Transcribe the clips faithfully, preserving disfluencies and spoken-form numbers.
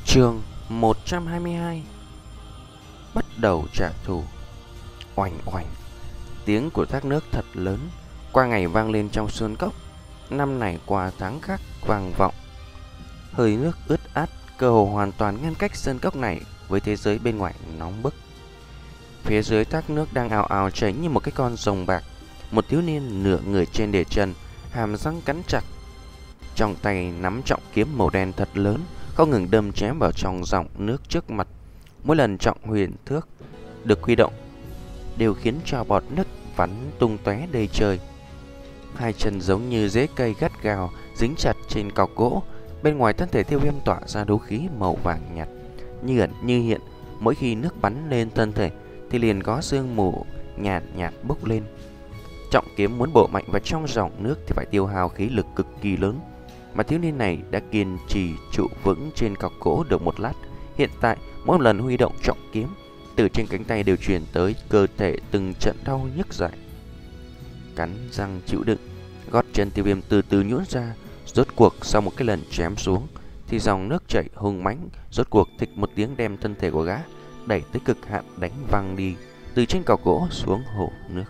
Chương một trăm hai mươi hai. Bắt đầu trả thù. Oành oành. Tiếng của thác nước thật lớn qua ngày vang lên trong sơn cốc. Năm này qua tháng khác vang vọng. Hơi nước ướt át cơ hồ hoàn toàn ngăn cách sơn cốc này với thế giới bên ngoài nóng bức. Phía dưới thác nước đang ào ào chảy như một cái con rồng bạc. Một thiếu niên nửa người trên đề trần, hàm răng cắn chặt, trong tay nắm trọng kiếm màu đen thật lớn, không ngừng đâm chém vào trong dòng nước trước mặt. Mỗi lần trọng huyền thước được huy động đều khiến cho bọt nước bắn tung tóe đầy trời. Hai chân giống như rễ cây gắt gao dính chặt trên cọc gỗ. Bên ngoài thân thể Tiêu Viêm tỏa ra đấu khí màu vàng nhạt, như ẩn như hiện. Mỗi khi nước bắn lên thân thể thì liền có sương mù nhạt nhạt bốc lên. Trọng kiếm muốn bổ mạnh vào trong dòng nước thì phải tiêu hao khí lực cực kỳ lớn, mà thiếu niên này đã kiên trì trụ vững trên cọc gỗ được một lát. Hiện tại mỗi lần huy động trọng kiếm, từ trên cánh tay đều truyền tới cơ thể từng trận đau nhức dại. Cắn răng chịu đựng, gót chân Tiêu Viêm từ từ nhũn ra. Rốt cuộc sau một cái lần chém xuống thì dòng nước chảy hùng mãnh, rốt cuộc thịch một tiếng đem thân thể của gã đẩy tới cực hạn, đánh văng đi từ trên cọc gỗ xuống hồ nước.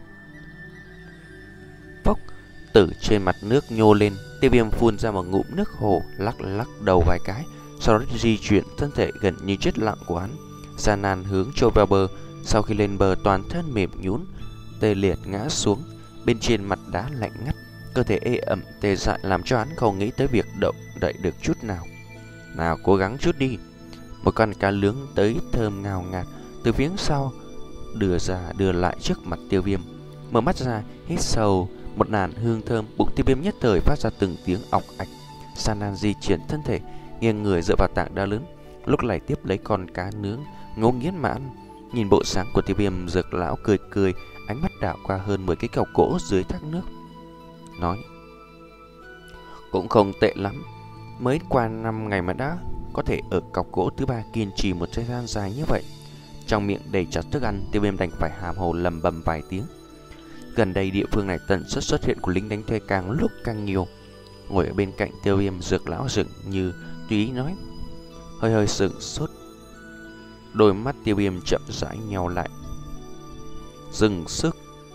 Phốc, từ trên mặt nước nhô lên, Tiêu Viêm phun ra một ngụm nước hồ, lắc lắc đầu vài cái, sau đó di chuyển thân thể gần như chết lặng của hắn, gian nan hướng trôi vào bờ. Sau khi lên bờ, toàn thân mềm nhũn, tê liệt ngã xuống bên trên mặt đá lạnh ngắt, cơ thể ê ẩm tê dại làm cho hắn không nghĩ tới việc động đậy được chút nào. Nào, cố gắng chút đi. Một con cá lướng tới thơm ngào ngạt từ phía sau đưa ra đưa lại trước mặt Tiêu Viêm. Mở mắt ra, hít sâu một làn hương thơm, bụng Tiêu Viêm nhất thời phát ra từng tiếng ọc ạch. San nan di chuyển thân thể, nghiêng người dựa vào tảng đá lớn, lúc này tiếp lấy con cá nướng ngấu nghiến mà ăn. Nhìn bộ sáng của Tiêu Viêm, Dược lão cười cười, ánh mắt đảo qua hơn mười cái cọc gỗ dưới thác nước, nói: cũng không tệ lắm, mới qua năm ngày mà đã có thể ở cọc gỗ thứ ba kiên trì một thời gian dài như vậy. Trong miệng đầy chặt thức ăn, Tiêu Viêm đành phải hàm hồ lầm bầm vài tiếng. Gần đây địa phương này tần suất xuất hiện của lính đánh thuê càng lúc càng nhiều. Ngồi ở bên cạnh Tiêu Viêm, Dược lão dường như tùy ý nói, hơi hơi sững sốt. Đôi mắt Tiêu Viêm chậm rãi nheo lại, dừng sức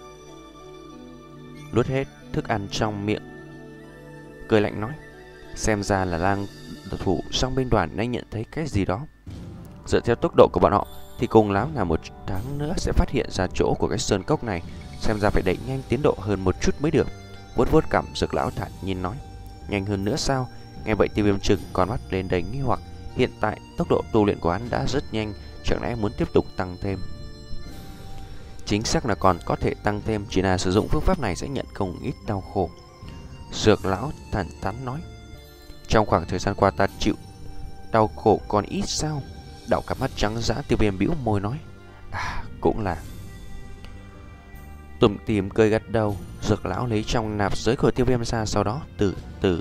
nuốt hết thức ăn trong miệng, cười lạnh nói: xem ra là lang thủ trong binh đoàn đã nhận thấy cái gì đó. Dựa theo tốc độ của bọn họ thì cùng lắm là một tháng nữa sẽ phát hiện ra chỗ của cái sơn cốc này. Xem ra phải đẩy nhanh tiến độ hơn một chút mới được. Vuốt vuốt cằm, Dược lão thản nhiên nói: nhanh hơn nữa sao? Nghe vậy Tiêu Viêm trừng con mắt lên đầy nghi hoặc. Hiện tại tốc độ tu luyện của hắn đã rất nhanh, chẳng lẽ muốn tiếp tục tăng thêm? Chính xác là còn có thể tăng thêm, chỉ là sử dụng phương pháp này sẽ nhận không ít đau khổ. Dược lão thản thắn nói: trong khoảng thời gian qua ta chịu đau khổ còn ít sao? Đảo cặp mắt trắng dã, Tiêu Viêm bĩu môi nói: à, cũng là. Tủm tỉm cười gật đầu. Dược lão lấy trong nạp giới của Tiêu Viêm ra, sau đó từ từ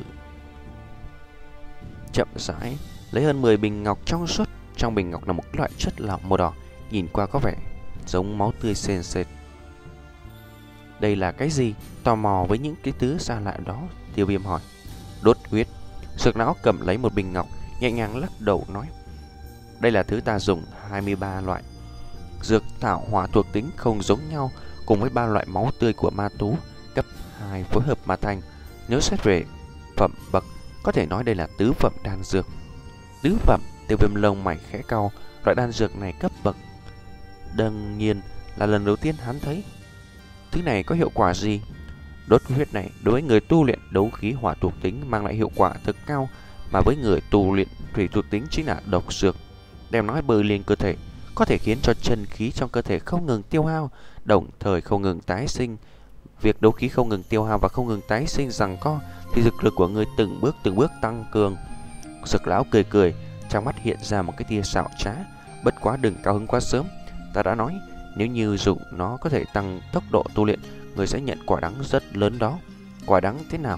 chậm rãi lấy hơn mười bình ngọc trong suốt. Trong bình ngọc là một loại chất lỏng màu đỏ, nhìn qua có vẻ giống máu tươi sền sệt. Đây là cái gì? Tò mò với những cái thứ xa lạ đó, Tiêu Viêm hỏi. Đốt huyết. Dược lão cầm lấy một bình ngọc, nhẹ nhàng lắc đầu nói: đây là thứ ta dùng hai mươi ba loại dược thảo hỏa thuộc tính không giống nhau, cùng với ba loại máu tươi của ma thú cấp hai phối hợp mà thành. Nếu xét về phẩm bậc, có thể nói đây là tứ phẩm đan dược. Tứ phẩm? Tiêu Viêm lông mày khẽ cau. Loại đan dược này cấp bậc đương nhiên là lần đầu tiên hắn thấy. Thứ này có hiệu quả gì? Đốt huyết này đối với người tu luyện đấu khí hỏa thuộc tính mang lại hiệu quả thực cao, mà với người tu luyện thủy thuộc tính chính là độc dược. Đem nói bơi lên cơ thể, có thể khiến cho chân khí trong cơ thể không ngừng tiêu hao, đồng thời không ngừng tái sinh. Việc đấu khí không ngừng tiêu hao và không ngừng tái sinh rằng co thì thực lực của người từng bước từng bước tăng cường. Dược lão cười cười, trong mắt hiện ra một cái tia xảo trá. Bất quá đừng cao hứng quá sớm, ta đã nói nếu như dùng nó có thể tăng tốc độ tu luyện, người sẽ nhận quả đắng rất lớn đó. Quả đắng thế nào?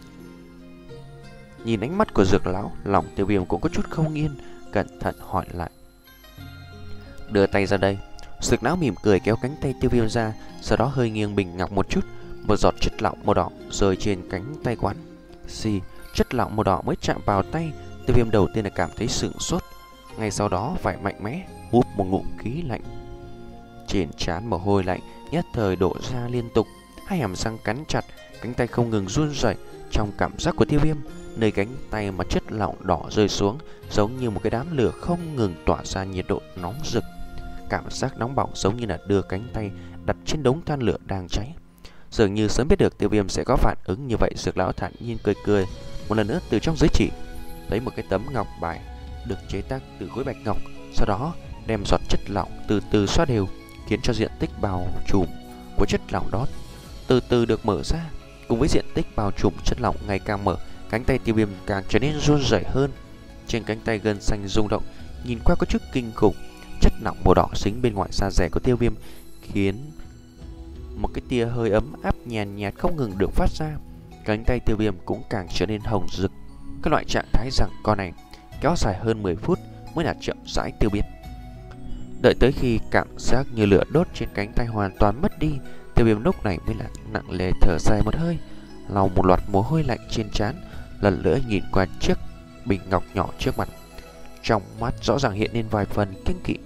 Nhìn ánh mắt của Dược lão, lòng Tiêu Viêm cũng có chút không yên, cẩn thận hỏi lại. Đưa tay ra đây. Dược lão mỉm cười kéo cánh tay Tiêu Viêm ra, sau đó hơi nghiêng bình ngọc một chút, một giọt chất lỏng màu đỏ rơi trên cánh tay quán. Xì, chất lỏng màu đỏ mới chạm vào tay, Tiêu Viêm đầu tiên là cảm thấy sửng sốt, ngay sau đó phải mạnh mẽ hút một ngụm khí lạnh. Trên trán mồ hôi lạnh nhất thời đổ ra liên tục, hai hàm răng cắn chặt, cánh tay không ngừng run rẩy. Trong cảm giác của Tiêu Viêm, nơi cánh tay mà chất lỏng đỏ rơi xuống giống như một cái đám lửa không ngừng tỏa ra nhiệt độ nóng rực. Cảm giác nóng bỏng giống như là đưa cánh tay đặt trên đống than lửa đang cháy. Dường như sớm biết được Tiêu Viêm sẽ có phản ứng như vậy, Dược lão thản nhiên cười cười, một lần nữa từ trong giới chỉ lấy một cái tấm ngọc bài được chế tác từ khối bạch ngọc, sau đó đem giọt chất lỏng từ từ xoa đều, khiến cho diện tích bao trùm của chất lỏng đó từ từ được mở ra. Cùng với diện tích bao trùm chất lỏng ngày càng mở, cánh tay Tiêu Viêm càng trở nên run rẩy hơn. Trên cánh tay gân xanh rung động, nhìn qua có chút kinh khủng. Chất lỏng màu đỏ dính bên ngoài da dẻ của Tiêu Viêm khiến một cái tia hơi ấm áp nhàn nhạt không ngừng được phát ra. Cánh tay Tiêu Viêm cũng càng trở nên hồng rực. Cái loại trạng thái rằng con này kéo dài hơn mười phút mới là chậm rãi tiêu biến. Đợi tới khi cảm giác như lửa đốt trên cánh tay hoàn toàn mất đi, Tiêu Viêm lúc này mới là nặng nề thở dài một hơi, lau một loạt mồ hôi lạnh trên trán, lần nữa nhìn qua chiếc bình ngọc nhỏ trước mặt. Trong mắt rõ ràng hiện lên vài phần kinh kỵ.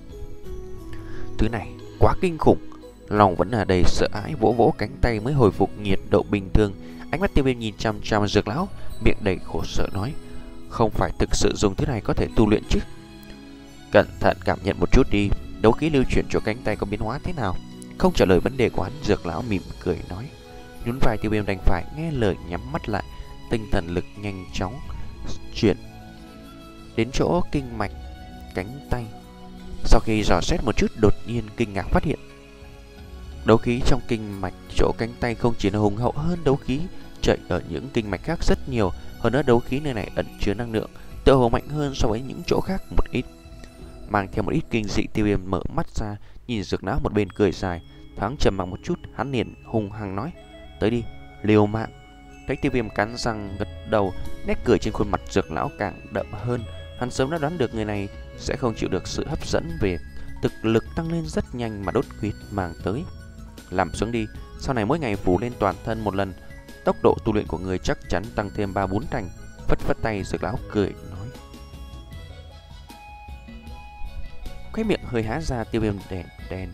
Thứ này quá kinh khủng, lòng vẫn là đầy sợ hãi, vỗ vỗ cánh tay mới hồi phục nhiệt độ bình thường. Ánh mắt Tiêu Viêm nhìn chăm chăm Dược lão, miệng đầy khổ sở nói: không phải thực sự dùng thứ này có thể tu luyện chứ? Cẩn thận cảm nhận một chút đi, đấu khí lưu chuyển chỗ cánh tay có biến hóa thế nào? Không trả lời vấn đề của hắn, Dược lão mỉm cười nói. Nhún vai, Tiêu Viêm đành phải nghe lời nhắm mắt lại. Tinh thần lực nhanh chóng chuyển đến chỗ kinh mạch cánh tay. Sau khi dò xét một chút, đột nhiên kinh ngạc phát hiện đấu khí trong kinh mạch chỗ cánh tay không chỉ là hùng hậu hơn đấu khí chạy ở những kinh mạch khác rất nhiều. Hơn nữa đấu khí nơi này ẩn chứa năng lượng tựa hồ mạnh hơn so với những chỗ khác một ít. Mang theo một ít kinh dị, Tiêu Viêm mở mắt ra, nhìn Dược lão một bên cười dài. Thoáng trầm mặc một chút, hắn liền hung hăng nói: tới đi, liều mạng. Thấy Tiêu Viêm cắn răng gật đầu, nét cười trên khuôn mặt Dược lão càng đậm hơn. Hắn sớm đã đoán được người này sẽ không chịu được sự hấp dẫn về thực lực tăng lên rất nhanh mà đốt huyết mang tới. Làm xuống đi, sau này mỗi ngày phủ lên toàn thân một lần, tốc độ tu luyện của người chắc chắn tăng thêm ba bốn thành. Phất phất tay, Dược lão cười nói. Cái miệng hơi há ra, Tiêu Viêm đèn đèn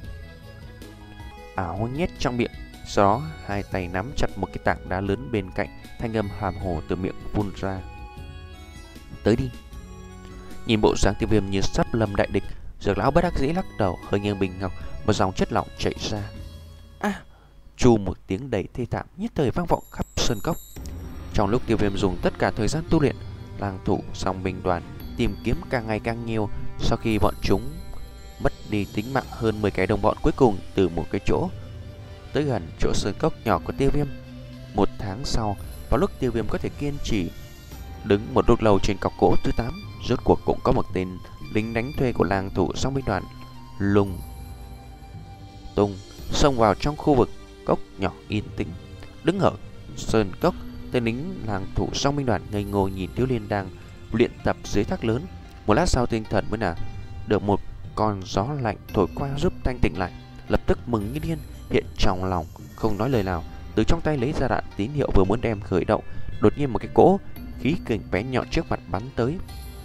áo nhét trong miệng, sau đó hai tay nắm chặt một cái tảng đá lớn bên cạnh, thanh âm hàm hồ từ miệng phun ra: tới đi. Nhìn bộ dáng Tiêu Viêm như sắp lâm đại địch, Dược lão bất đắc dĩ lắc đầu, hơi nghiêng bình ngọc, một dòng chất lỏng chảy ra. A! À, chu một tiếng đầy thê thảm nhất thời vang vọng khắp sơn cốc. Trong lúc Tiêu Viêm dùng tất cả thời gian tu luyện, lang thủ song binh đoàn tìm kiếm càng ngày càng nhiều. Sau khi bọn chúng mất đi tính mạng hơn mười cái đồng bọn cuối cùng từ một cái chỗ tới gần chỗ sơn cốc nhỏ của Tiêu Viêm. Một tháng sau, vào lúc Tiêu Viêm có thể kiên trì đứng một lúc lâu trên cọc gỗ thứ tám, rốt cuộc cũng có một tên lính đánh thuê của lang thủ song binh đoàn lùng tung xông vào trong khu vực cốc nhỏ yên tĩnh. Đứng ở sơn cốc, tên lính lang thủ song binh đoàn ngây ngô nhìn thiếu niên đang luyện tập dưới thác lớn. Một lát sau, tinh thần mới là được một con gió lạnh thổi qua giúp thanh tỉnh lại, lập tức mừng như điên, hiện trong lòng không nói lời nào, từ trong tay lấy ra đạn tín hiệu vừa muốn đem khởi động, đột nhiên một cái cỗ khí kình bé nhọn trước mặt bắn tới.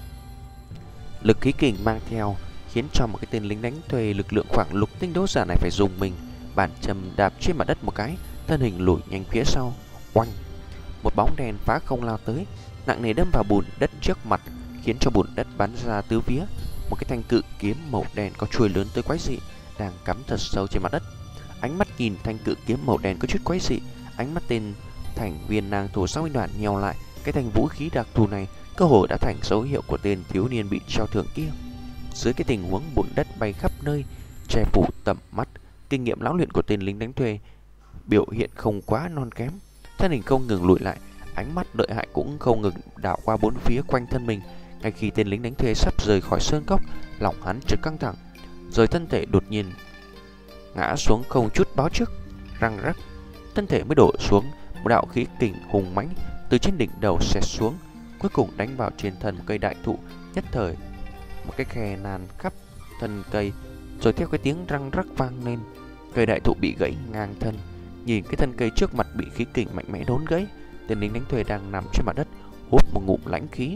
Lực khí kình mang theo khiến cho một cái tên lính đánh thuê lực lượng khoảng lục tinh đấu giả này phải dùng mình, bàn châm đạp trên mặt đất một cái, thân hình lùi nhanh phía sau. Oanh! Một bóng đèn phá không lao tới, nặng nề đâm vào bùn đất trước mặt, khiến cho bùn đất bắn ra tứ phía. Một cái thanh cự kiếm màu đen có chuôi lớn tới quái dị đang cắm thật sâu trên mặt đất. Ánh mắt nhìn thanh cự kiếm màu đen có chút quái dị, ánh mắt tên thành viên lang thủ song binh đoàn nheo lại. Cái thanh vũ khí đặc thù này cơ hồ đã thành dấu hiệu của tên thiếu niên bị treo thưởng kia. Dưới cái tình huống bùn đất bay khắp nơi che phủ tầm mắt, kinh nghiệm lão luyện của tên lính đánh thuê biểu hiện không quá non kém. Thân hình không ngừng lùi lại, ánh mắt lợi hại cũng không ngừng đảo qua bốn phía quanh thân mình. Ngay khi tên lính đánh thuê sắp rời khỏi sơn cốc, lòng hắn chợt căng thẳng, rồi thân thể đột nhiên ngã xuống không chút báo trước. Răng rắc, thân thể mới đổ xuống, một đạo khí kình hùng mãnh từ trên đỉnh đầu xẹt xuống, cuối cùng đánh vào trên thân một cây đại thụ. Nhất thời một cái khe nan khắp thân cây, rồi theo cái tiếng răng rắc vang lên, cây đại thụ bị gãy ngang thân. Nhìn cái thân cây trước mặt bị khí kình mạnh mẽ đốn gãy, tên lính đánh thuê đang nằm trên mặt đất hút một ngụm lãnh khí,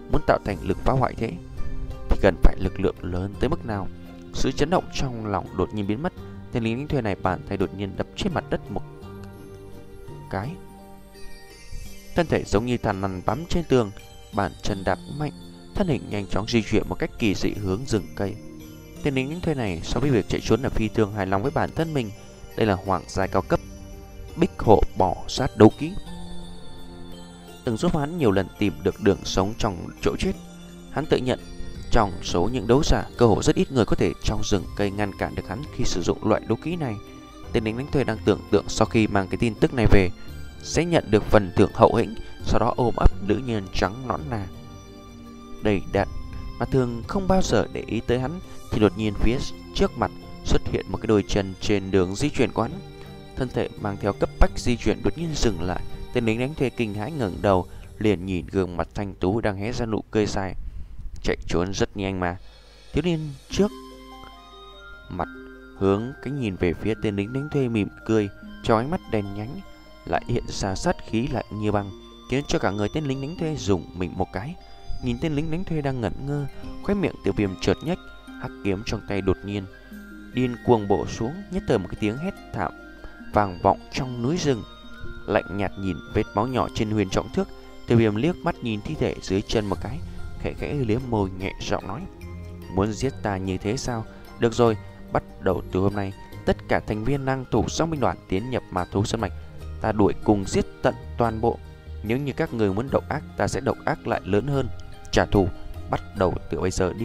muốn tạo thành lực phá hoại thế thì cần phải lực lượng lớn tới mức nào? Sự chấn động trong lòng đột nhiên biến mất. Tên lính đánh thuê này bàn tay đột nhiên đập trên mặt đất một cái, thân thể giống như thằn lằn bám trên tường, bàn chân đạp mạnh, thân hình nhanh chóng di chuyển một cách kỳ dị hướng rừng cây. Tên lính đánh thuê này so với việc chạy trốn là phi thường hài lòng với bản thân mình. Đây là hoàng giai cao cấp, bích hộ bò sát đấu kỹ, từng giúp hắn nhiều lần tìm được đường sống trong chỗ chết. Hắn tự nhận trong số những đấu giả, cơ hội rất ít người có thể trong rừng cây ngăn cản được hắn khi sử dụng loại đấu kỹ này. Tên lính đánh thuê đang tưởng tượng sau khi mang cái tin tức này về sẽ nhận được phần thưởng hậu hĩnh, sau đó ôm ấp nữ nhân trắng nõn nà đầy đặn mà thường không bao giờ để ý tới hắn, thì đột nhiên phía trước mặt xuất hiện một cái đôi chân trên đường di chuyển của hắn. Thân thể mang theo cấp bách di chuyển đột nhiên dừng lại. Tên lính đánh thuê kinh hãi ngẩng đầu, liền nhìn gương mặt thanh tú đang hé ra nụ cười dài. Chạy trốn rất nhanh mà. Thiếu niên trước mặt hướng cái nhìn về phía tên lính đánh thuê mỉm cười, trong ánh mắt đen nhánh lại hiện ra sát khí lạnh như băng, khiến cho cả người tên lính đánh thuê dùng mình một cái. Nhìn tên lính đánh thuê đang ngẩn ngơ, khóe miệng Tiêu Viêm chợt nhếch, hắc kiếm trong tay đột nhiên điên cuồng bổ xuống, nhất thời một cái tiếng hét thảm vang vọng trong núi rừng. Lạnh nhạt nhìn vết máu nhỏ trên huyền trọng thước, Tiêu Viêm liếc mắt nhìn thi thể dưới chân một cái, khẽ khẽ liếm môi nhẹ giọng nói: muốn giết ta như thế sao? Được rồi, bắt đầu từ hôm nay, tất cả thành viên lang thủ song binh đoàn tiến nhập ma thú sơn mạch, ta đuổi cùng giết tận toàn bộ. Nếu như các người muốn độc ác, ta sẽ độc ác lại lớn hơn. Trả thù bắt đầu từ bây giờ đi.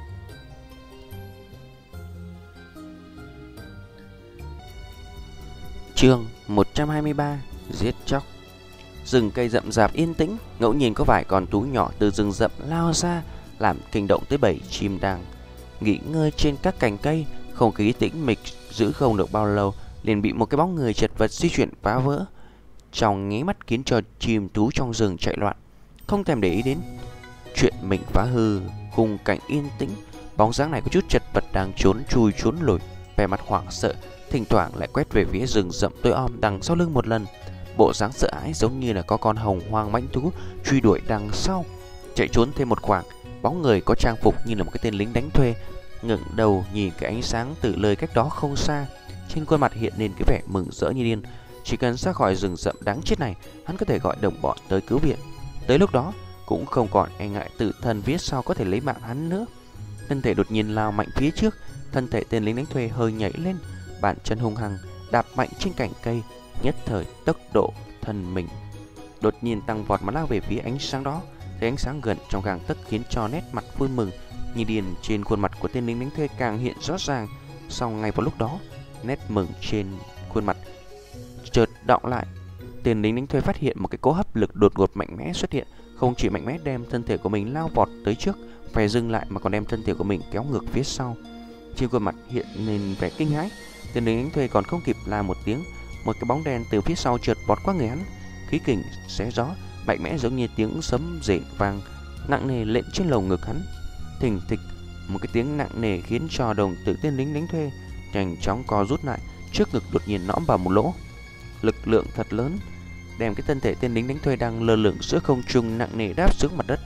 Chương một trăm hai mươi ba: Giết chóc. Rừng cây rậm rạp yên tĩnh, ngẫu nhiên có vài con thú nhỏ từ rừng rậm lao ra, làm kinh động tới bầy chim đang nghỉ ngơi trên các cành cây. Không khí tĩnh mịch giữ không được bao lâu, liền bị một cái bóng người chật vật di chuyển phá vỡ, trong nháy mắt khiến cho chim thú trong rừng chạy loạn, không thèm để ý đến chuyện mình phá hư khung cảnh yên tĩnh. Bóng dáng này có chút chật vật đang trốn chui trốn lùi, vẻ mặt hoảng sợ, thỉnh thoảng lại quét về phía rừng rậm tối om đằng sau lưng một lần. Bộ dáng sợ hãi giống như là có con hồng hoang mãnh thú truy đuổi đằng sau. Chạy trốn thêm một khoảng, bóng người có trang phục như là một cái tên lính đánh thuê ngẩng đầu nhìn cái ánh sáng từ lời cách đó không xa, trên khuôn mặt hiện lên cái vẻ mừng rỡ như điên. Chỉ cần ra khỏi rừng rậm đáng chết này, hắn có thể gọi đồng bọn tới cứu viện. Tới lúc đó cũng không còn e ngại tự thân phía sau có thể lấy mạng hắn nữa. Thân thể đột nhiên lao mạnh phía trước, thân thể tên lính đánh thuê hơi nhảy lên, bàn chân hung hăng đạp mạnh trên cành cây. Nhất thời tốc độ thân mình đột nhiên tăng vọt mà lao về phía ánh sáng đó. Thấy ánh sáng gần trong gang tấc khiến cho nét mặt vui mừng như điên trên khuôn mặt của tên lính đánh thuê càng hiện rõ ràng. Sau ngay vào lúc đó, nét mừng trên khuôn mặt chợt đọng lại. Tên lính đánh thuê phát hiện một cái cỗ hấp lực đột ngột mạnh mẽ xuất hiện, không chỉ mạnh mẽ đem thân thể của mình lao vọt tới trước phải dừng lại, mà còn đem thân thể của mình kéo ngược phía sau. Trên khuôn mặt hiện lên vẻ kinh hãi. Tên lính đánh thuê còn không kịp la một tiếng, một cái bóng đen từ phía sau chợt vọt qua người hắn, khí kình xé gió mạnh mẽ giống như tiếng sấm rền vang nặng nề lệnh trên lồng ngực hắn. Thình thịch, một cái tiếng nặng nề khiến cho đồng tử tên lính đánh thuê nhanh chóng co rút lại, trước ngực đột nhiên nõm vào một lỗ. Lực lượng thật lớn đem cái thân thể tên lính đánh thuê đang lơ lửng giữa không trung nặng nề đáp xuống mặt đất.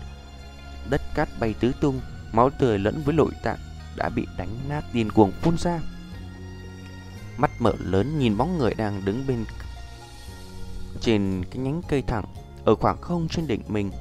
Đất cát bay tứ tung, máu tươi lẫn với nội tạng đã bị đánh nát điên cuồng phun ra. Mắt mở lớn nhìn bóng người đang đứng bên trên cái nhánh cây thẳng ở khoảng không trên đỉnh mình.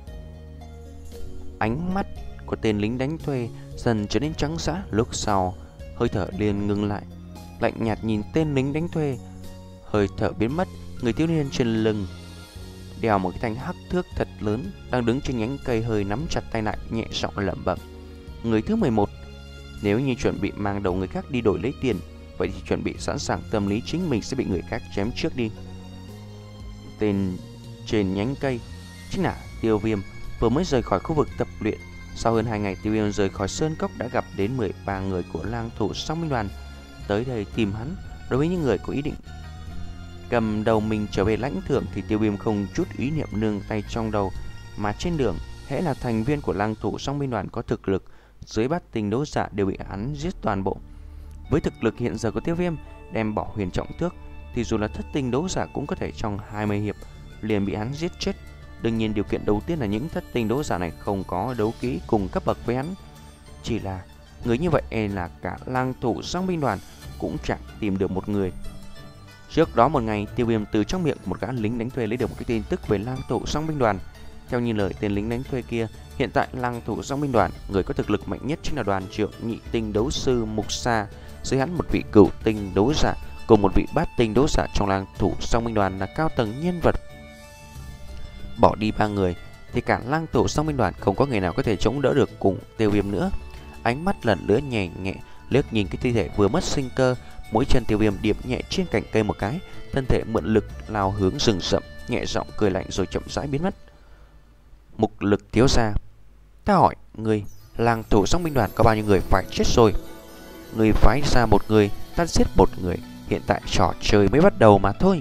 Ánh mắt của tên lính đánh thuê dần trở nên trắng dã, lúc sau hơi thở liền ngừng lại, lạnh nhạt nhìn tên lính đánh thuê. Hơi thở biến mất, người thiếu niên trên lưng đèo một cái thanh hắc thước thật lớn đang đứng trên nhánh cây hơi nắm chặt tay lại, nhẹ giọng lẩm bẩm: người thứ mười một. Nếu như chuẩn bị mang đầu người khác đi đổi lấy tiền, vậy thì chuẩn bị sẵn sàng tâm lý chính mình sẽ bị người khác chém trước đi. Tên trên nhánh cây chính là Tiêu Viêm, vừa mới rời khỏi khu vực tập luyện. Sau hơn hai ngày Tiêu Viêm rời khỏi sơn cốc đã gặp đến mười ba người của lang thủ song binh đoàn tới đây tìm hắn. Đối với những người có ý định cầm đầu mình trở về lãnh thưởng thì Tiêu Viêm không chút ý niệm nương tay trong đầu, mà trên đường hễ là thành viên của lang thủ song binh đoàn có thực lực dưới bát tinh đấu giả đều bị hắn giết toàn bộ. Với thực lực hiện giờ của Tiêu Viêm, đem bỏ huyền trọng thước thì dù là thất tinh đấu giả cũng có thể trong hai mươi hiệp liền bị hắn giết chết. Đương nhiên điều kiện đầu tiên là những thất tinh đấu giả này không có đấu kỹ cùng cấp bậc với hắn. Chỉ là người như vậy e là cả lang thủ song binh đoàn cũng chẳng tìm được một người. Trước đó một ngày, Tiêu Viêm từ trong miệng một gã lính đánh thuê lấy được một cái tin tức về lang thủ song binh đoàn. Theo như lời tên lính đánh thuê kia, hiện tại lang thủ song binh đoàn, người có thực lực mạnh nhất chính là đoàn trưởng nhị tinh đấu sư Mục Sa, dưới hắn một vị cửu tinh đấu giả cùng một vị bát tinh đấu giả trong lang thủ song binh đoàn là cao tầng nhân vật. Bỏ đi ba người thì cả lang thủ song binh đoàn không có người nào có thể chống đỡ được cùng Tiêu Viêm nữa. Ánh mắt lần nữa nhẹ nhẹ liếc nhìn cái thi thể vừa mất sinh cơ, mỗi chân Tiêu Viêm điểm nhẹ trên cành cây một cái, thân thể mượn lực lao hướng rừng rậm, nhẹ giọng cười lạnh rồi chậm rãi biến mất. Mục Lực thiếu gia, ta hỏi người, lang thủ song binh đoàn có bao nhiêu người phải chết rồi? Người phái ra một người, ta giết một người, hiện tại trò chơi mới bắt đầu mà thôi.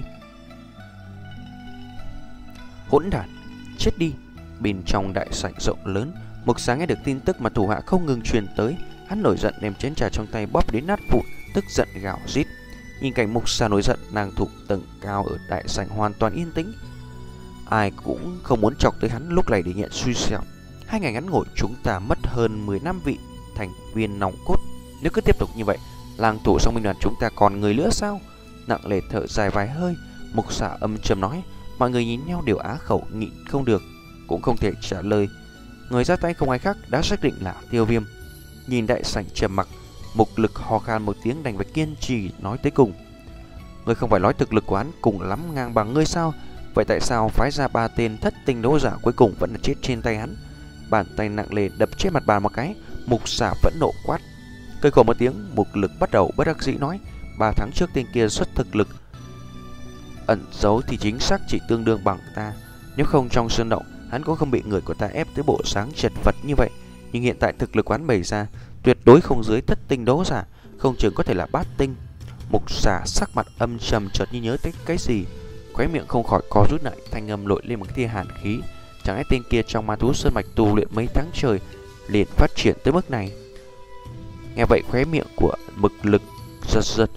Hỗn đản, chết đi! Bên trong đại sảnh rộng lớn, Mục Sa nghe được tin tức mà thủ hạ không ngừng truyền tới, hắn nổi giận đem chén trà trong tay bóp đến nát vụn, tức giận gào rít. Nhìn cảnh Mục Sa nổi giận, nàng thủ tầng cao ở đại sảnh hoàn toàn yên tĩnh, ai cũng không muốn chọc tới hắn lúc này để nhận xui xẻo. Hai ngày ngắn ngủi chúng ta mất hơn mười năm vị thành viên nòng cốt, nếu cứ tiếp tục như vậy, lang thủ song binh đoàn chúng ta còn người nữa sao? Nặng nề thở dài vài hơi, Mục Sa âm trầm nói. Mọi người nhìn nhau đều á khẩu nhịn không được, cũng không thể trả lời. Người ra tay không ai khác đã xác định là Tiêu Viêm. Nhìn đại sảnh trầm mặc, Mục Lực ho khan một tiếng đành phải kiên trì nói tới cùng. Ngươi không phải nói thực lực của hắn cùng lắm ngang bằng ngươi sao? Vậy tại sao phái ra ba tên thất tinh đấu giả cuối cùng vẫn là chết trên tay hắn? Bàn tay nặng nề đập trên mặt bàn một cái, Mục Sa phẫn nộ quát. Cười khổ một tiếng, Mục Lực bắt đầu bất đắc dĩ nói. Ba tháng trước tên kia xuất thực lực ẩn giấu thì chính xác chỉ tương đương bằng ta. Nếu không trong sơn động, hắn cũng không bị người của ta ép tới bộ sáng chật vật như vậy. Nhưng hiện tại thực lực quán bày ra tuyệt đối không dưới thất tinh đấu giả, không chừng có thể là bát tinh. Mục Sa sắc mặt âm trầm, chợt như nhớ tới cái gì, khóe miệng không khỏi co rút lại, thanh âm lội lên một tia hàn khí. Chẳng lẽ tên kia trong ma thú sơn mạch tu luyện mấy tháng trời liền phát triển tới mức này? Nghe vậy khóe miệng của Mục Lực giật giật,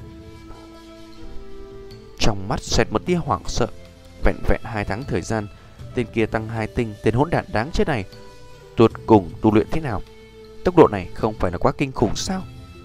trong mắt xẹt một tia hoảng sợ. Vẹn vẹn hai tháng thời gian, tên kia tăng hai tinh, tên hỗn đản đáng chết này tuột cùng tu luyện thế nào? Tốc độ này không phải là quá kinh khủng sao?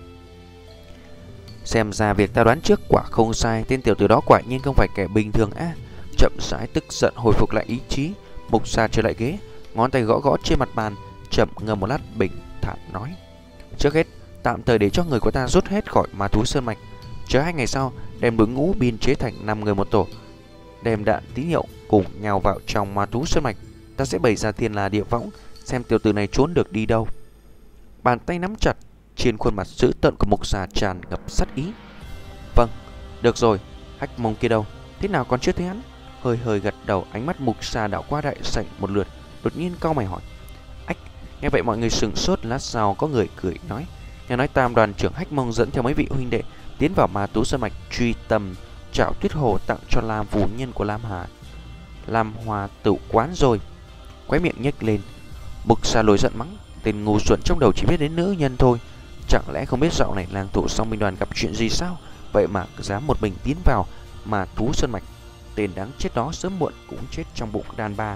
Xem ra việc ta đoán trước quả không sai, tên tiểu tử đó quả nhiên không phải kẻ bình thường a. À, chậm rãi tức giận hồi phục lại ý chí, Mục Sa trở lại ghế, ngón tay gõ gõ trên mặt bàn, chậm ngâm một lát bình thản nói: trước hết, tạm thời để cho người của ta rút hết khỏi ma thú sơn mạch. Chờ hai ngày sau, đem đội ngũ biên chế thành năm người một tổ, đem đạn tín hiệu cùng nhào vào trong ma thú sơn mạch. Ta sẽ bày ra thiên la địa võng, xem tiểu tử này trốn được đi đâu. Bàn tay nắm chặt, trên khuôn mặt dữ tợn của Mục Sa tràn ngập sát ý. Vâng, được rồi, Hách Mông kia đâu? Thế nào còn chưa thấy hắn? Hơi hơi gật đầu, ánh mắt Mục Sa đảo qua đại sảnh một lượt, đột nhiên cau mày hỏi. Ách, nghe vậy mọi người sừng sốt, lát sau có người cười nói. Nghe nói Tam đoàn trưởng Hách Mông dẫn theo mấy vị huynh đệ tiến vào ma thú sơn mạch truy tầm Trảo Tuyết Hồ tặng cho Lam phù nhân của Lam Hà Lam Hoa Tử quán rồi. Khóe miệng nhếch lên, Mục Sa lồi giận mắng. Tên ngu xuẩn trong đầu chỉ biết đến nữ nhân thôi, chẳng lẽ không biết dạo này lang thủ song binh đoàn gặp chuyện gì sao? Vậy mà dám một mình tiến vào mà thú sơn mạch. Tên đáng chết đó sớm muộn cũng chết trong bụng đàn bà.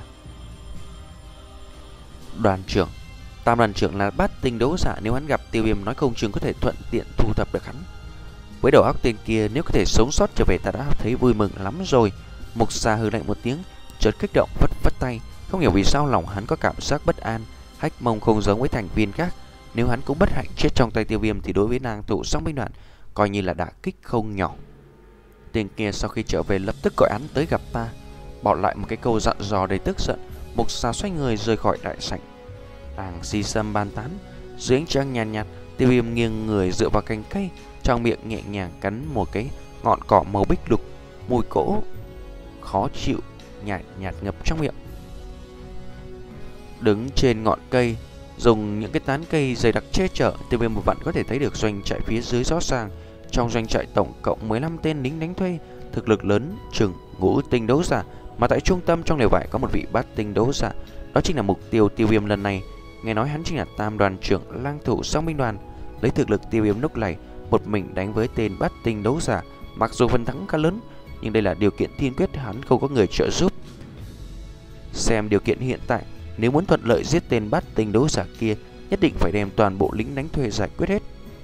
Đoàn trưởng, Tam đoàn trưởng là bát tinh đấu giả, nếu hắn gặp Tiêu Viêm nói không chừng có thể thuận tiện thu thập được hắn. Với đầu óc tên kia, nếu có thể sống sót trở về ta đã thấy vui mừng lắm rồi. Mục Sa hừ lạnh một tiếng, chợt kích động vất vất tay, không hiểu vì sao lòng hắn có cảm giác bất an. Hách Mông không giống với thành viên khác, nếu hắn cũng bất hạnh chết trong tay Tiêu Viêm thì đối với nàng thủ song binh đoàn coi như là đả kích không nhỏ. Tên kia sau khi trở về lập tức gọi hắn tới gặp ta, bỏ lại một cái câu dặn dò đầy tức giận. Mục Sa xoay người rời khỏi đại sảnh. Đang si sâm ban tán dưới ánh trăng nhàn nhạt, nhạt, Tiêu Viêm nghiêng người dựa vào cành cây, trong miệng nhẹ nhàng cắn một cái ngọn cỏ màu bích lục, mùi cỗ khó chịu nhạt nhạt ngập trong miệng. Đứng trên ngọn cây, dùng những cái tán cây dày đặc che chở, Tiêu Viêm một vặn có thể thấy được doanh trại phía dưới rõ ràng. Trong doanh trại tổng cộng mười lăm tên lính đánh thuê, thực lực lớn chừng ngũ tinh đấu giả, mà tại trung tâm trong lều vải có một vị bát tinh đấu giả. Đó chính là mục tiêu Tiêu Viêm lần này. Nghe nói hắn chính là Tam đoàn trưởng lang thủ song binh đoàn. Lấy thực lực Tiêu Viêm lúc này một mình đánh với tên bát tinh đấu giả, mặc dù phần thắng khá lớn, nhưng đây là điều kiện tiên quyết hắn không có người trợ giúp. xem điều kiện hiện tại, nếu muốn thuận lợi giết tên bát tinh đấu giả kia, nhất định phải đem toàn bộ lính đánh thuê giải quyết hết.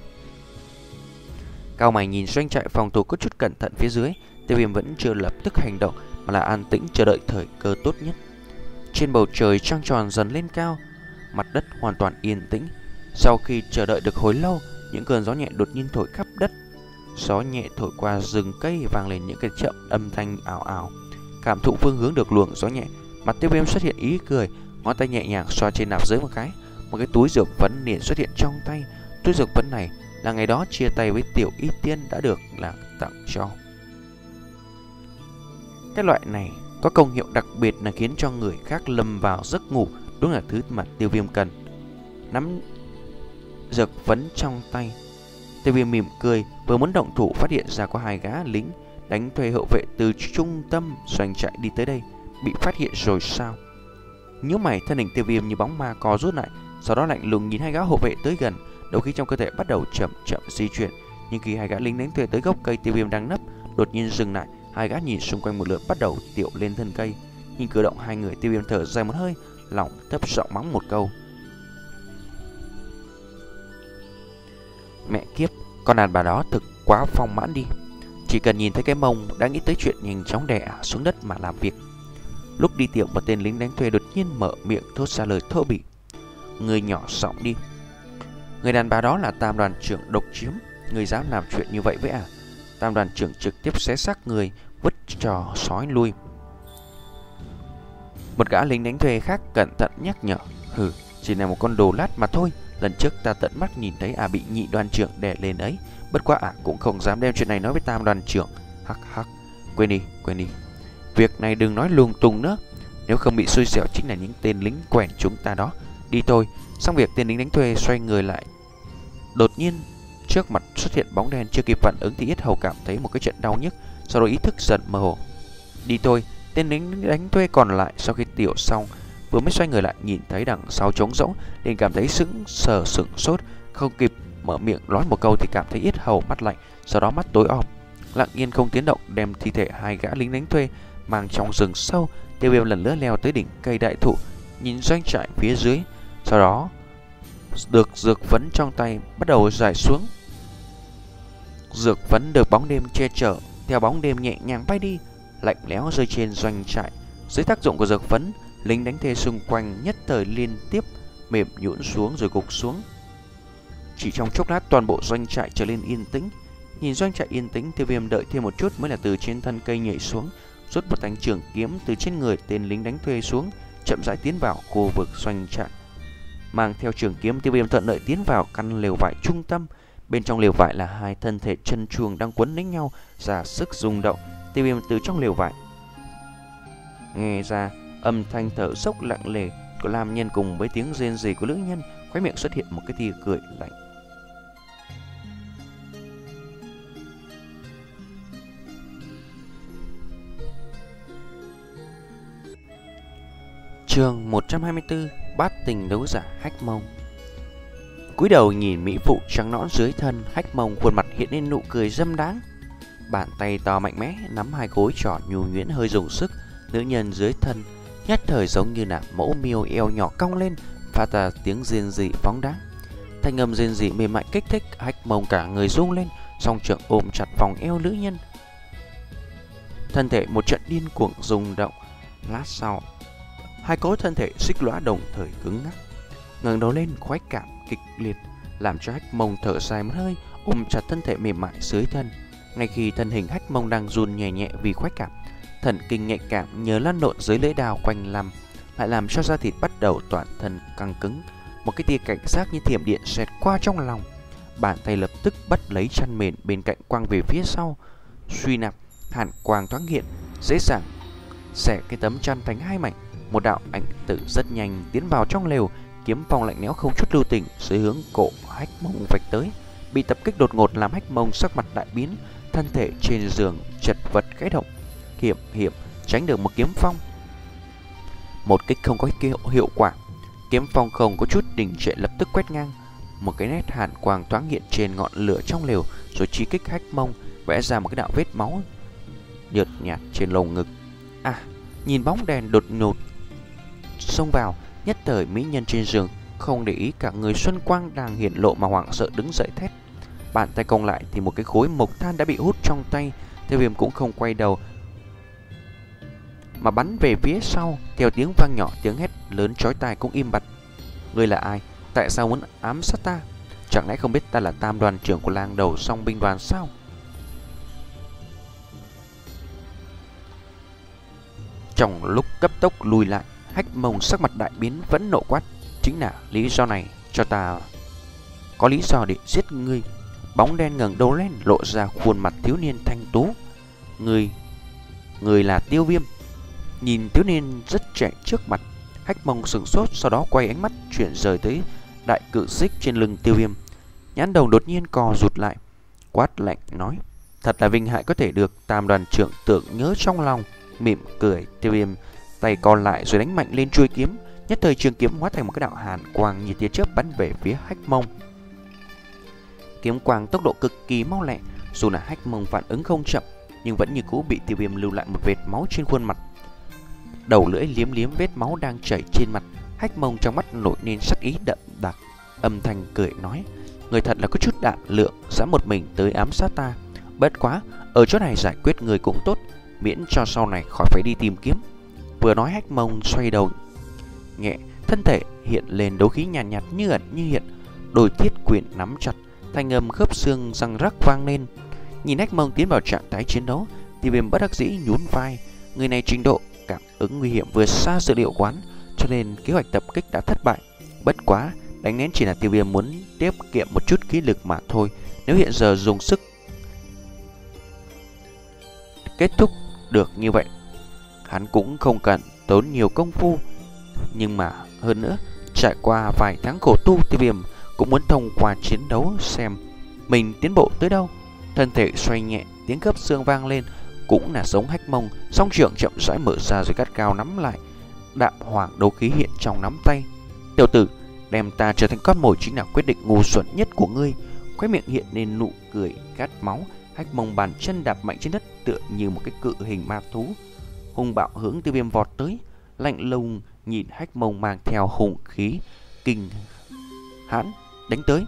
Cao mày nhìn doanh trại phòng thủ có chút cẩn thận phía dưới, Tiêu Viêm vẫn chưa lập tức hành động mà là an tĩnh chờ đợi thời cơ tốt nhất. Trên bầu trời trăng tròn dần lên cao, mặt đất hoàn toàn yên tĩnh. Sau khi chờ đợi được hồi lâu, những cơn gió nhẹ đột nhiên thổi khắp đất. Gió nhẹ thổi qua rừng cây vang lên những cái chậm âm thanh ảo ảo. Cảm thụ phương hướng được luồng gió nhẹ, mặt Tiêu Viêm xuất hiện ý cười, ngón tay nhẹ nhàng xoa trên nạp giới một cái, một cái túi dược phấn liền xuất hiện trong tay. Túi dược phấn này là ngày đó chia tay với Tiểu Y Tiên đã được là tặng cho. Cái loại này có công hiệu đặc biệt là khiến cho người khác lâm vào giấc ngủ, đúng là thứ mà Tiêu Viêm cần. Nắm dược phấn trong tay, Tiêu Viêm mỉm cười, vừa muốn động thủ phát hiện ra có hai gã lính đánh thuê hậu vệ từ trung tâm doanh trại đi tới đây. Bị phát hiện rồi sao? Nhíu mày, thân hình Tiêu Viêm như bóng ma co rút lại, sau đó lạnh lùng nhìn hai gã hộ vệ tới gần. Đấu khí trong cơ thể bắt đầu chậm chậm di chuyển, nhưng khi hai gã lính đánh thuê tới gốc cây Tiêu Viêm đang nấp, đột nhiên dừng lại. Hai gã nhìn xung quanh một lượt, bắt đầu tiểu lên thân cây. Nhìn cử động hai người, Tiêu Viêm thở dài một hơi, lỏng thấp giọng mắng một câu: mẹ kiếp, con đàn bà đó thực quá phong mãn đi. Chỉ cần nhìn thấy cái mông đã nghĩ tới chuyện nhanh chóng đè ả xuống đất mà làm việc. Lúc đi tiểu, một tên lính đánh thuê đột nhiên mở miệng thốt ra lời thô bỉ: người nhỏ giọng đi. Người đàn bà đó là Tam đoàn trưởng Độc Chiếm, người dám làm chuyện như vậy với ả? Tam đoàn trưởng trực tiếp xé xác người, vứt cho sói lui. Một gã lính đánh thuê khác cẩn thận nhắc nhở: hừ, chỉ là một con đồ lát mà thôi. Lần trước ta tận mắt nhìn thấy ả bị nhị đoàn trưởng đè lên ấy, bất quá ả cũng không dám đem chuyện này nói với Tam đoàn trưởng. Hắc hắc, quên đi, quên đi. Việc này đừng nói lung tung nữa, nếu không bị xui xẻo chính là những tên lính quèn chúng ta đó. Đi thôi. Xong việc, tên lính đánh thuê xoay người lại. Đột nhiên trước mặt xuất hiện bóng đen, chưa kịp phản ứng thì yết hầu cảm thấy một cái trận đau nhức, sau đó ý thức dần mơ hồ. Đi thôi. Tên lính đánh thuê còn lại sau khi tiểu xong vừa mới xoay người lại, nhìn thấy đằng sau trống rỗng liền cảm thấy sững sờ sững sốt, không kịp mở miệng nói một câu thì cảm thấy yết hầu mắt lạnh, sau đó mắt tối om, lặng yên không tiếng động đem thi thể hai gã lính đánh thuê mang trong rừng sâu. Tiêu Viêm lần nữa leo tới đỉnh cây đại thụ, nhìn doanh trại phía dưới, sau đó được dược phấn trong tay bắt đầu rải xuống. Dược phấn được bóng đêm che chở, theo bóng đêm nhẹ nhàng bay đi, lạnh lẽo rơi trên doanh trại. Dưới tác dụng của dược phấn, lính đánh thuê xung quanh nhất thời liên tiếp mềm nhũn xuống rồi gục xuống. Chỉ trong chốc lát toàn bộ doanh trại trở nên yên tĩnh. Nhìn doanh trại yên tĩnh, Tiêu Viêm đợi thêm một chút mới là từ trên thân cây nhảy xuống, rút một thanh trường kiếm từ trên người tên lính đánh thuê xuống, chậm rãi tiến vào khu vực doanh trại. Mang theo trường kiếm, Tiêu Viêm thuận lợi tiến vào căn lều vải trung tâm. Bên trong lều vải là hai thân thể chân chuồng đang quấn lấy nhau, ra sức rung động. Tiêu Viêm từ trong lều vải nghe ra âm thanh thở dốc lặng lề của nam nhân cùng với tiếng rên rỉ của nữ nhân, khóe miệng xuất hiện một cái tia cười lạnh. Chương một trăm hai mươi tư: Bát tình đấu giả Hách Mông. Cúi đầu nhìn mỹ phụ trắng nõn dưới thân, Hách Mông khuôn mặt hiện lên nụ cười dâm đáng. Bàn tay to mạnh mẽ nắm hai gối tròn nhu nhuyễn hơi dùng sức, nữ nhân dưới thân nhất thời giống như là mẫu miêu eo nhỏ cong lên, phát ra tiếng rên rỉ phóng đáng. Thanh âm rên rỉ mềm mại kích thích Hách Mông cả người rung lên, song trưởng ôm chặt vòng eo nữ nhân. Thân thể một trận điên cuồng rung động. Lát sau, hai cỗ thân thể xích lõa đồng thời cứng ngắc. Ngẩng đầu lên, khoái cảm kịch liệt làm cho Hách Mông thở dài một hơi, ôm chặt thân thể mềm mại dưới thân. Ngay khi thân hình Hách Mông đang run nhẹ nhẹ vì khoái cảm, thần kinh nhạy cảm nhờ lăn lộn dưới lưỡi đao quanh lăm lại làm cho da thịt bắt đầu toàn thân căng cứng. Một cái tia cảnh giác như thiểm điện xẹt qua trong lòng. Bàn tay lập tức bắt lấy chăn mền bên cạnh quăng về phía sau, suy nạp hàn quang thoáng hiện, dễ dàng xẻ cái tấm chăn thành hai mảnh. Một đạo ảnh tử rất nhanh tiến vào trong lều, kiếm phong lạnh lẽo không chút lưu tình dưới hướng cổ Hách Mông vạch tới. Bị tập kích đột ngột làm Hách Mông sắc mặt đại biến, thân thể trên giường chật vật khẽ động, hiểm hiểm tránh được một kiếm phong. Một kích không có hiệu, hiệu quả, kiếm phong không có chút đình trệ lập tức quét ngang. Một cái nét hàn quang thoáng hiện trên ngọn lửa trong lều, rồi chi kích Hách Mông, vẽ ra một cái đạo vết máu nhợt nhạt trên lồng ngực. À, nhìn bóng đèn đột ngột xông vào. Nhất thời mỹ nhân trên giường không để ý cả người Xuân Quang đang hiện lộ mà hoảng sợ đứng dậy thét. Bàn tay cong lại thì một cái khối mộc than đã bị hút trong tay. Tiêu Viêm cũng không quay đầu mà bắn về phía sau. Theo tiếng vang nhỏ, tiếng hét lớn chói tai cũng im bặt. Ngươi là ai? Tại sao muốn ám sát ta? Chẳng lẽ không biết ta là tam đoàn trưởng của lang đầu song binh đoàn sao? Trong lúc cấp tốc lùi lại, Hách Mông sắc mặt đại biến, vẫn nộ quát. Chính là lý do này cho ta có lý do để giết ngươi. Bóng đen ngẩng đầu lên, lộ ra khuôn mặt thiếu niên thanh tú. Ngươi, ngươi là Tiêu Viêm. Nhìn thiếu niên rất trẻ trước mặt, Hách Mông sửng sốt, sau đó quay ánh mắt chuyển rời tới đại cự xích trên lưng Tiêu Viêm. Nhãn đồng đột nhiên co rụt lại, quát lạnh nói: thật là vinh hạnh có thể được tam đoàn trưởng tưởng nhớ trong lòng. Mỉm cười, Tiêu Viêm tay còn lại rồi đánh mạnh lên chuôi kiếm. Nhất thời trường kiếm hóa thành một cái đạo hàn quang như tia chớp bắn về phía Hách Mông. Kiếm quang tốc độ cực kỳ mau lẹ, dù là Hách Mông phản ứng không chậm nhưng vẫn như cũ bị Tiêu Viêm lưu lại một vệt máu trên khuôn mặt. Đầu lưỡi liếm liếm vết máu đang chảy trên mặt, Hách Mông trong mắt nổi lên sắc ý đậm đặc, âm thanh cười nói: người thật là có chút đạm lượng, dám một mình tới ám sát ta. Bất quá, ở chỗ này giải quyết người cũng tốt, miễn cho sau này khỏi phải đi tìm kiếm. Vừa nói, Hách Mông xoay đầu nhẹ, thân thể hiện lên đấu khí nhàn nhạt, nhạt như ẩn như hiện, đôi thiết quyền nắm chặt, thanh âm khớp xương răng rắc vang lên. Nhìn Hách Mông tiến vào trạng thái chiến đấu, Tiêu Viêm bất đắc dĩ nhún vai. Người này trình độ cảm ứng nguy hiểm vượt xa dự liệu quán, cho nên kế hoạch tập kích đã thất bại. Bất quá, đánh nén chỉ là Tiêu Viêm muốn tiết kiệm một chút khí lực mà thôi. Nếu hiện giờ dùng sức kết thúc được như vậy, hắn cũng không cần tốn nhiều công phu. Nhưng mà hơn nữa, trải qua vài tháng khổ tu, Tiêu Viêm cũng muốn thông qua chiến đấu xem mình tiến bộ tới đâu. Thân thể xoay nhẹ, tiếng khớp xương vang lên, cũng là giống Hách Mông. Song trưởng chậm rãi mở ra rồi gắt cao nắm lại, đạm hoàng đấu khí hiện trong nắm tay. Tiểu tử, đem ta trở thành con mồi chính là quyết định ngu xuẩn nhất của ngươi. Khóe miệng hiện lên nụ cười khát máu. Hách Mông bàn chân đạp mạnh trên đất, tựa như một cái cự hình ma thú, hung bạo hướng Tiêu Viêm vọt tới. Lạnh lùng nhìn Hách Mông mang theo hùng khí kinh hãn đánh tới.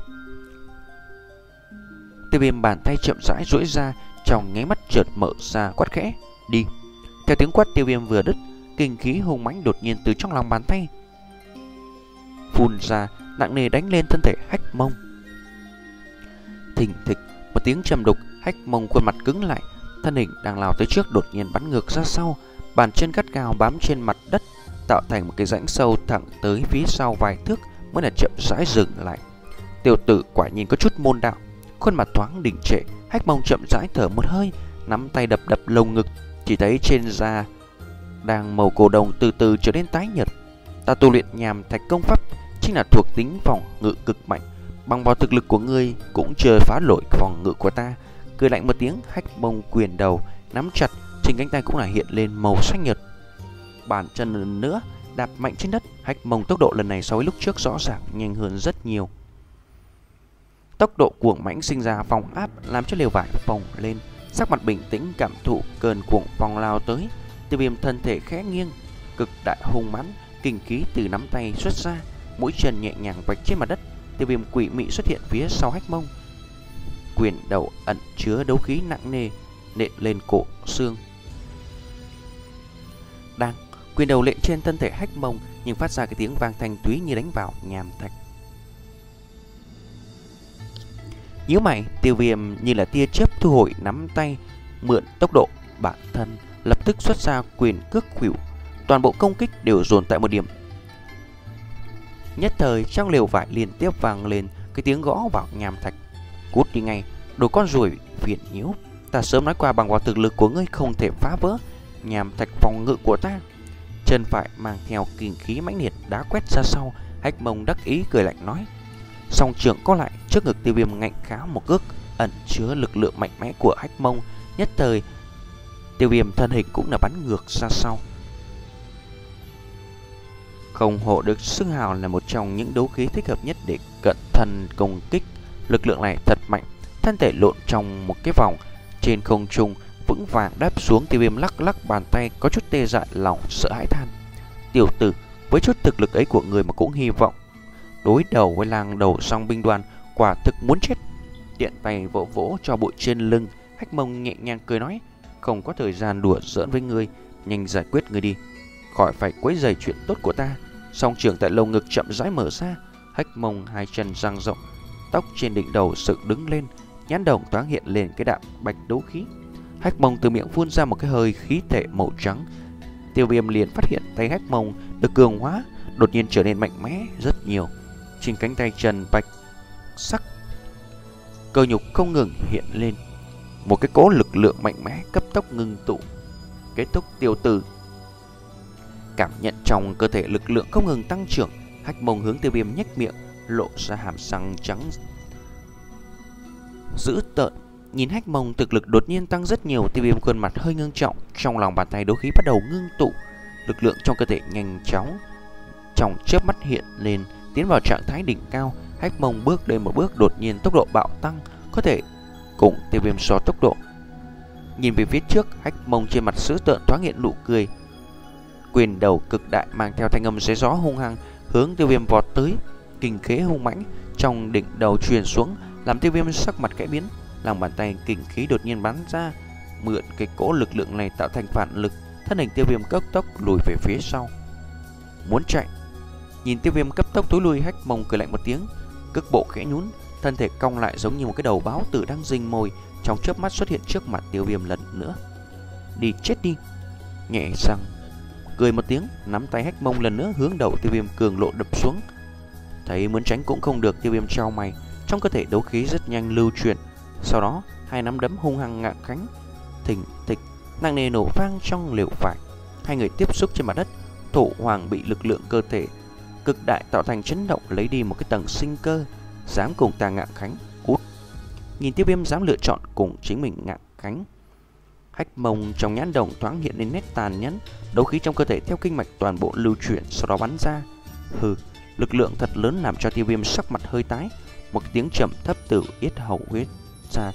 Tiêu Viêm bàn tay chậm rãi duỗi ra, trong nháy mắt chợt mở ra, quát khẽ: đi. Theo tiếng quát Tiêu Viêm vừa đứt, kinh khí hùng mãnh đột nhiên từ trong lòng bàn tay phun ra, nặng nề đánh lên thân thể Hách Mông. Thình thịch một tiếng trầm đục, Hách Mông khuôn mặt cứng lại, thân hình đang lao tới trước đột nhiên bắn ngược ra sau, bàn chân gắt gao bám trên mặt đất, tạo thành một cái rãnh sâu thẳng tới phía sau vài thước mới là chậm rãi dừng lại. Tiểu tử quả nhiên có chút môn đạo. Khuôn mặt thoáng đình trệ, Hách Mông chậm rãi thở một hơi, nắm tay đập đập lồng ngực, chỉ thấy trên da đang màu cổ đồng từ từ trở nên tái nhợt. Ta tu luyện nhàm thạch công pháp chính là thuộc tính phòng ngự cực mạnh, bằng vào thực lực của ngươi cũng chưa phá nổi phòng ngự của ta. Cười lạnh một tiếng, Hách Mông quyền đầu nắm chặt, trên cánh tay cũng là hiện lên màu xanh nhợt. Bàn chân lần nữa đạp mạnh trên đất, Hách Mông tốc độ lần này so với lúc trước rõ ràng nhanh hơn rất nhiều. Tốc độ cuồng mãnh sinh ra phong áp làm cho lều vải phồng lên, sắc mặt bình tĩnh cảm thụ cơn cuồng phong lao tới. Tiêu Viêm thân thể khẽ nghiêng, cực đại hung mãnh, kinh khí từ nắm tay xuất ra, mũi chân nhẹ nhàng vạch trên mặt đất. Tiêu Viêm quỷ mị xuất hiện phía sau Hách Mông, quyền đầu ẩn chứa đấu khí nặng nề nện lên cổ xương. Đang quyền đầu lệ trên thân thể Hách Mông, nhưng phát ra cái tiếng vang thanh túy như đánh vào nhàm thạch. Nhíu mày, Tiêu Viêm như là tia chớp thu hồi nắm tay, mượn tốc độ bản thân lập tức xuất ra quyền cước khuỷu, toàn bộ công kích đều dồn tại một điểm. Nhất thời trong lều vải liên tiếp vang lên cái tiếng gõ vào nhàm thạch. Cút đi ngay, đồ con ruồi phiền nhiễu, ta sớm nói qua bằng vào thực lực của ngươi không thể phá vỡ nhàm thạch phòng ngự của ta. Chân phải mang theo kinh khí mãnh liệt đá quét ra sau, Hách Mông đắc ý cười lạnh nói. Song trưởng có lại, trước ngực Tiêu Viêm ngạnh khá một cước, ẩn chứa lực lượng mạnh mẽ của Hách Mông. Nhất thời Tiêu Viêm thân hình cũng là bắn ngược ra sau. Không hộ được xưng hào là một trong những đấu khí thích hợp nhất để cận thân công kích. Lực lượng này thật mạnh, thân thể lộn trong một cái vòng trên không trung, vững vàng đáp xuống. Tiêu Viêm lắc lắc bàn tay, có chút tê dại lòng sợ hãi than. Tiểu tử, Với chút thực lực ấy của người mà cũng hy vọng đối đầu với lang đầu song binh đoàn, quả thực muốn chết. Tiện tay vỗ vỗ cho bụi trên lưng, Hách Mông nhẹ nhàng cười nói: không có thời gian đùa giỡn với ngươi, nhanh giải quyết ngươi đi, khỏi phải quấy rầy chuyện tốt của ta. Song trường tại lồng ngực chậm rãi mở ra, Hách Mông hai chân dang rộng, tóc trên đỉnh đầu dựng đứng lên, nhãn đồng thoáng hiện lên cái đạm bạch đấu khí. Hách Mông từ miệng phun ra một cái hơi khí thể màu trắng. Tiêu Viêm liền phát hiện tay Hách Mông được cường hóa, đột nhiên trở nên mạnh mẽ rất nhiều. Trên cánh tay trần bạch sắc, cơ nhục không ngừng hiện lên một cái cỗ lực lượng mạnh mẽ cấp tốc ngưng tụ. Kết thúc tiêu tử, cảm nhận trong cơ thể lực lượng không ngừng tăng trưởng, Hách Mông hướng Tiêu Viêm nhếch miệng, lộ ra hàm răng trắng dữ tợn. Nhìn Hách Mông thực lực đột nhiên tăng rất nhiều, Tiêu Viêm khuôn mặt hơi ngưng trọng, trong lòng bàn tay đấu khí bắt đầu ngưng tụ, lực lượng trong cơ thể nhanh chóng trong chớp mắt hiện lên, tiến vào trạng thái đỉnh cao. Hách Mông bước lên một bước, đột nhiên tốc độ bạo tăng, có thể cùng Tiêu Viêm so tốc độ. Nhìn về phía trước, Hách Mông trên mặt dữ tợn thoáng hiện nụ cười, quyền đầu cực đại mang theo thanh âm xé gió hung hăng hướng Tiêu Viêm vọt tới. Kình khí hung mãnh trong đỉnh đầu truyền xuống, làm Tiêu Viêm sắc mặt khẽ biến. Lòng bàn tay kình khí đột nhiên bắn ra, mượn cái cỗ lực lượng này tạo thành phản lực, thân hình Tiêu Viêm cấp tốc lùi về phía sau. Muốn chạy. Nhìn Tiêu Viêm cấp tốc tối lui, Hách Mông cười lạnh một tiếng, cước bộ khẽ nhún, thân thể cong lại giống như một cái đầu báo tử đang rình mồi, trong chớp mắt xuất hiện trước mặt Tiêu Viêm lần nữa. Đi chết đi. Nhẹ răng cười một tiếng, nắm tay Hách Mông lần nữa hướng đầu Tiêu Viêm cường lộ đập xuống. Thấy muốn tránh cũng không được, Tiêu Viêm trao mày, trong cơ thể đấu khí rất nhanh lưu chuyển. Sau đó hai nắm đấm hung hăng ngạ cánh, thình thịch nặng nề nổ vang trong lều vải. Hai người tiếp xúc trên mặt đất, Thổ Hoàng bị lực lượng cơ thể cực đại tạo thành chấn động, lấy đi một cái tầng sinh cơ. Dám cùng ta ngạ cánh, cút. Nhìn Tiêu Viêm dám lựa chọn cùng chính mình ngạ cánh, Hách Mông trong nhãn đồng thoáng hiện lên nét tàn nhẫn, đấu khí trong cơ thể theo kinh mạch toàn bộ lưu chuyển, sau đó bắn ra. Hừ, lực lượng thật lớn làm cho Tiêu Viêm sắc mặt hơi tái, một tiếng trầm thấp từ yết hầu huyết ra.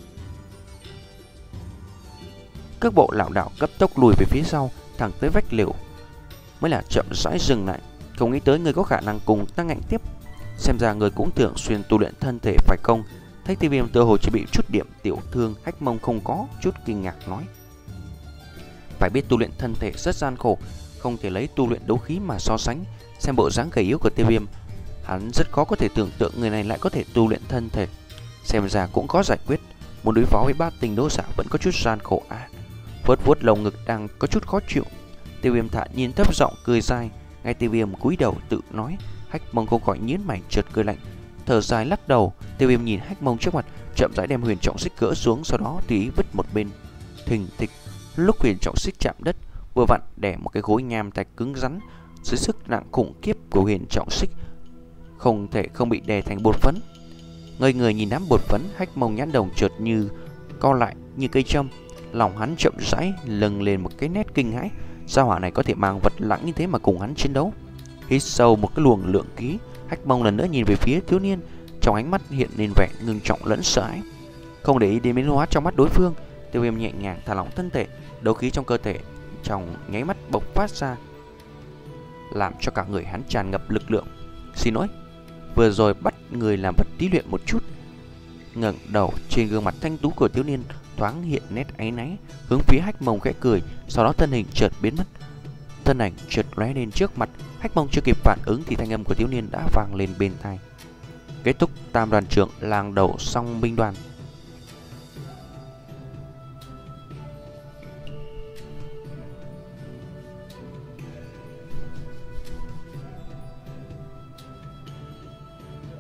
Cước bộ lảo đảo cấp tốc lùi về phía sau, thẳng tới vách lều, mới là chậm rãi dừng lại. Không nghĩ tới người có khả năng cùng tăng ngạnh tiếp, xem ra người cũng thường xuyên tu luyện thân thể phải không? Thấy Tiêu Viêm tựa hồ chỉ bị chút điểm tiểu thương, Hách Mông không có chút kinh ngạc nói: phải biết tu luyện thân thể rất gian khổ, không thể lấy tu luyện đấu khí mà so sánh. Xem bộ dáng gầy yếu của Tiêu Viêm, hắn rất khó có thể tưởng tượng người này lại có thể tu luyện thân thể. Xem ra cũng có giải quyết, muốn đối phó với ba tình đấu giả vẫn có chút gian khổ à. Vuốt vuốt lồng ngực đang có chút khó chịu, Tiêu Viêm thản nhiên thấp giọng cười dài. Ngay Tiêu Viêm cúi đầu tự nói, Hách Mông không khỏi nhíu mày chợt cười lạnh, thở dài lắc đầu. Tiêu Viêm nhìn Hách Mông trước mặt, chậm rãi đem huyền trọng xích gỡ xuống, sau đó tùy ý vứt một bên. Thình thịch, lúc huyền trọng xích chạm đất, vừa vặn đè một cái khối nham thạch cứng rắn. Dưới sức nặng khủng khiếp của huyền trọng xích, không thể không bị đè thành bột phấn. Ngây người nhìn đám bột phấn, Hách Mông nhãn đồng chợt như co lại như cây châm, lòng hắn chậm rãi lâng lên một cái nét kinh hãi. Gia hỏa này có thể mang vật lặng như thế mà cùng hắn chiến đấu. Hít sâu một cái luồng lượng khí, Hách Mông lần nữa nhìn về phía thiếu niên, trong ánh mắt hiện lên vẻ ngưng trọng lẫn sợ hãi. Không để ý đến biến hóa trong mắt đối phương, Tiêu Viêm nhẹ nhàng thả lỏng thân thể, đấu khí trong cơ thể trong nháy mắt bộc phát ra, làm cho cả người hắn tràn ngập lực lượng. Xin lỗi, vừa rồi bắt người làm vật tí luyện một chút. Ngẩng đầu, trên gương mặt thanh tú của thiếu niên thoáng hiện nét áy náy, hướng phía Hách Mông khẽ cười, sau đó thân hình chợt biến mất. Thân ảnh chợt lóe lên trước mặt, Hách Mông chưa kịp phản ứng thì thanh âm của thiếu niên đã vang lên bên tai. Kết thúc tam đoàn trưởng lang đầu song binh đoàn.